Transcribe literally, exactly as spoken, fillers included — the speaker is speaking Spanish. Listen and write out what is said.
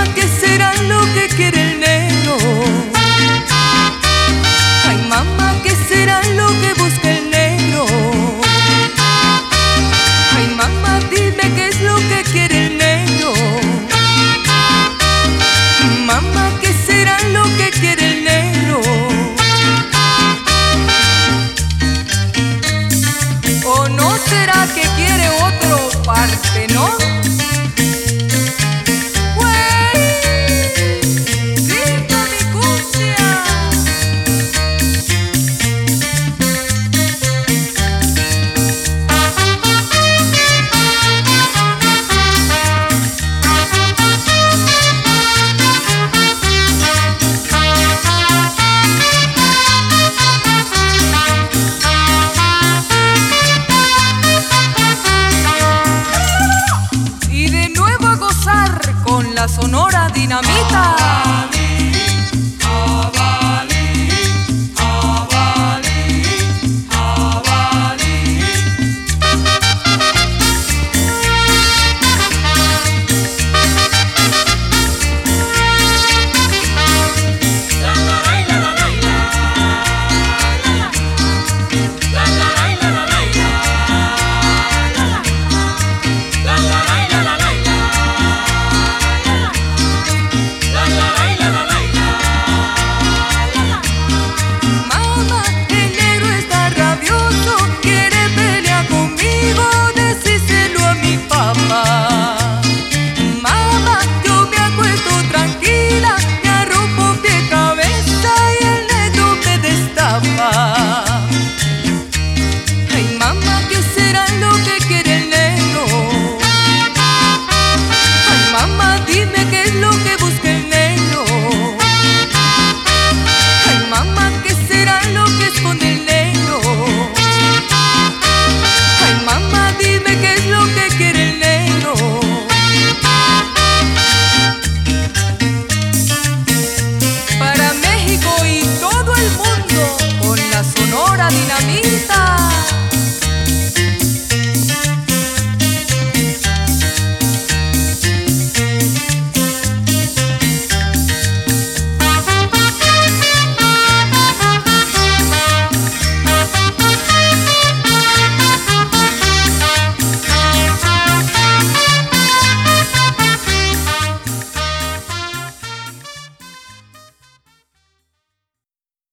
¿qué será lo que quiere el negro? Ay, mamá, ¿qué será lo que busca el negro? Ay, mamá, dime qué es lo que quiere el negro. Mamá, ¿qué será lo que quiere el negro? ¿O no será que quiere otro Partenón? Con la Sonora Dinamita.